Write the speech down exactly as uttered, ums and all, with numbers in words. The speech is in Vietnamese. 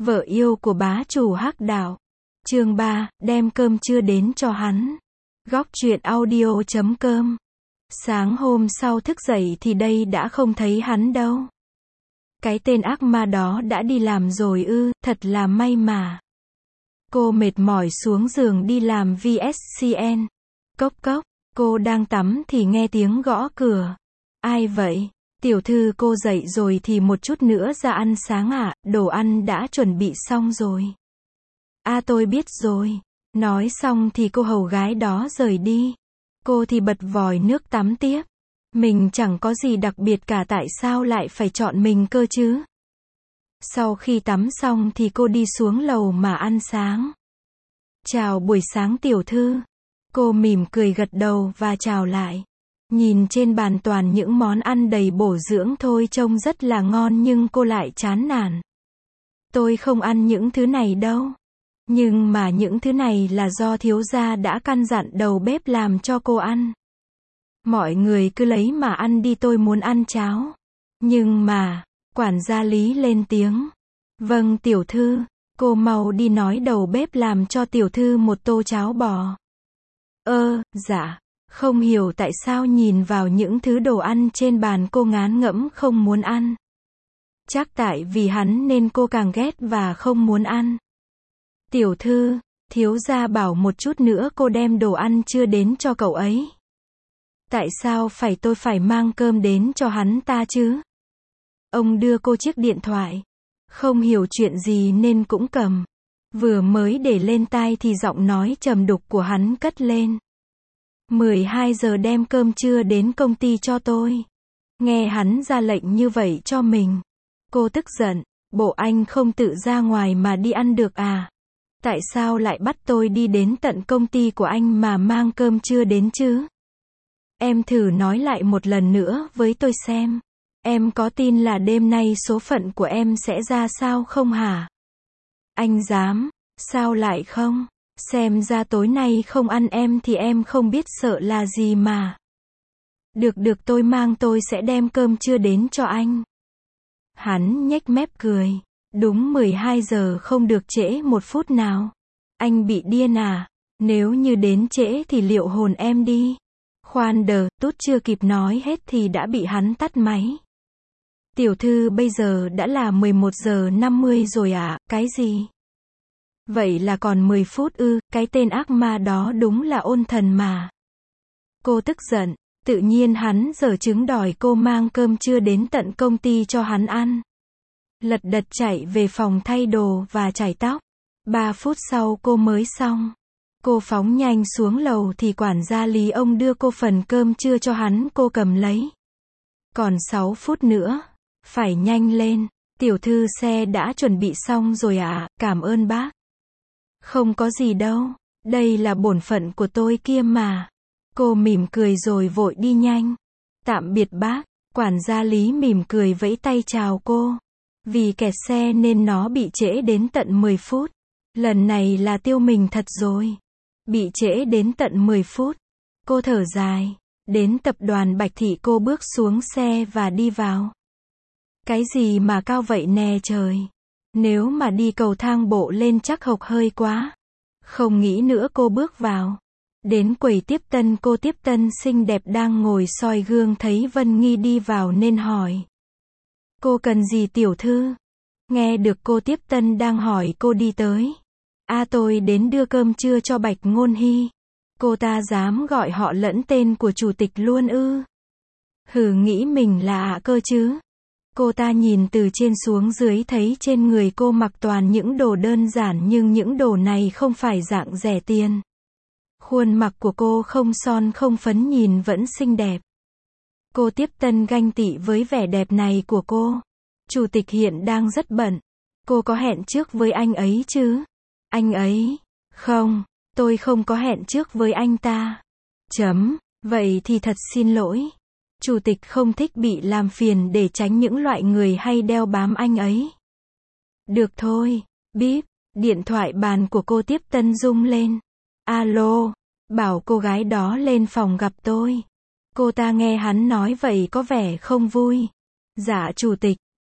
Vợ yêu của bá chủ Hắc Đạo. Chương ba, đem cơm trưa đến cho hắn. Góc truyện audio chấm com. Sáng hôm sau thức dậy thì đây đã không thấy hắn đâu. Cái tên ác ma đó đã đi làm rồi ư, thật là may mà. Cô mệt mỏi xuống giường đi làm vê ét xê en. Cốc cốc, cô đang tắm thì nghe tiếng gõ cửa. Ai vậy? Tiểu thư cô dậy rồi thì một chút nữa ra ăn sáng ạ, à, đồ ăn đã chuẩn bị xong rồi. À tôi biết rồi. Nói xong thì cô hầu gái đó rời đi. Cô thì bật vòi nước tắm tiếp. Mình chẳng có gì đặc biệt cả, tại sao lại phải chọn mình cơ chứ? Sau khi tắm xong thì cô đi xuống lầu mà ăn sáng. Chào buổi sáng tiểu thư. Cô mỉm cười gật đầu và chào lại. Nhìn trên bàn toàn những món ăn đầy bổ dưỡng thôi, trông rất là ngon nhưng cô lại chán nản. Tôi không ăn những thứ này đâu. Nhưng mà những thứ này là do thiếu gia đã căn dặn đầu bếp làm cho cô ăn. Mọi người cứ lấy mà ăn đi, tôi muốn ăn cháo. Nhưng mà, quản gia Lý lên tiếng. Vâng tiểu thư, cô mau đi nói đầu bếp làm cho tiểu thư một tô cháo bò. Ơ, dạ. Không hiểu tại sao nhìn vào những thứ đồ ăn trên bàn cô ngán ngẩm không muốn ăn. Chắc tại vì hắn nên cô càng ghét và không muốn ăn. Tiểu thư, thiếu gia bảo một chút nữa cô đem đồ ăn trưa đến cho cậu ấy. Tại sao phải tôi phải mang cơm đến cho hắn ta chứ? Ông đưa cô chiếc điện thoại. Không hiểu chuyện gì nên cũng cầm. Vừa mới để lên tai thì giọng nói trầm đục của hắn cất lên. mười hai giờ đem cơm trưa đến công ty cho tôi. Nghe hắn ra lệnh như vậy cho mình. Cô tức giận. Bộ anh không tự ra ngoài mà đi ăn được à? Tại sao lại bắt tôi đi đến tận công ty của anh mà mang cơm trưa đến chứ? Em thử nói lại một lần nữa với tôi xem. Em có tin là đêm nay số phận của em sẽ ra sao không hả? Anh dám? Sao lại không? Xem ra tối nay không ăn em thì em không biết sợ là gì mà. Được được, tôi mang, tôi sẽ đem cơm trưa đến cho anh. Hắn nhếch mép cười. Đúng mười hai giờ, không được trễ một phút nào. Anh bị điên à? Nếu như đến trễ thì liệu hồn em đi? Khoan đờ, Tút chưa kịp nói hết thì đã bị hắn tắt máy. Tiểu thư bây giờ đã là mười một giờ năm mươi rồi ạ, à? Cái gì? Vậy là còn mười phút ư? Cái tên ác ma đó đúng là ôn thần mà. Cô tức giận. Tự nhiên hắn giở trứng đòi cô mang cơm trưa đến tận công ty cho hắn ăn. Lật đật chạy về phòng thay đồ và chải tóc. Ba phút sau cô mới xong. Cô phóng nhanh xuống lầu thì quản gia Lý ông đưa cô phần cơm trưa cho hắn, cô cầm lấy. Còn sáu phút nữa. Phải nhanh lên. Tiểu thư xe đã chuẩn bị xong rồi ạ, à? Cảm ơn bác. Không có gì đâu. Đây là bổn phận của tôi kia mà. Cô mỉm cười rồi vội đi nhanh. Tạm biệt bác. Quản gia Lý mỉm cười vẫy tay chào cô. Vì kẹt xe nên nó bị trễ đến tận mười phút. Lần này là tiêu mình thật rồi. Bị trễ đến tận mười phút. Cô thở dài. Đến tập đoàn Bạch Thị cô bước xuống xe và đi vào. Cái gì mà cao vậy nè trời. Nếu mà đi cầu thang bộ lên chắc hộc hơi quá. Không nghĩ nữa cô bước vào. Đến quầy tiếp tân, cô tiếp tân xinh đẹp đang ngồi soi gương thấy Vân Nghi đi vào nên hỏi. Cô cần gì tiểu thư? Nghe được cô tiếp tân đang hỏi cô đi tới. À tôi đến đưa cơm trưa cho Bạch Ngôn Hy. Cô ta dám gọi họ lẫn tên của chủ tịch luôn ư? Hừ, nghĩ mình là ạ cơ chứ? Cô ta nhìn từ trên xuống dưới thấy trên người cô mặc toàn những đồ đơn giản nhưng những đồ này không phải dạng rẻ tiền. Khuôn mặt của cô không son không phấn nhìn vẫn xinh đẹp. Cô tiếp tân ganh tị với vẻ đẹp này của cô. Chủ tịch hiện đang rất bận. Cô có hẹn trước với anh ấy chứ? Anh ấy? Không, tôi không có hẹn trước với anh ta. Chấm, vậy thì thật xin lỗi. Chủ tịch không thích bị làm phiền để tránh những loại người hay đeo bám anh ấy. Được thôi, bíp, điện thoại bàn của cô tiếp tân rung lên. Alo, bảo cô gái đó lên phòng gặp tôi. Cô ta nghe hắn nói vậy có vẻ không vui. Dạ chủ tịch,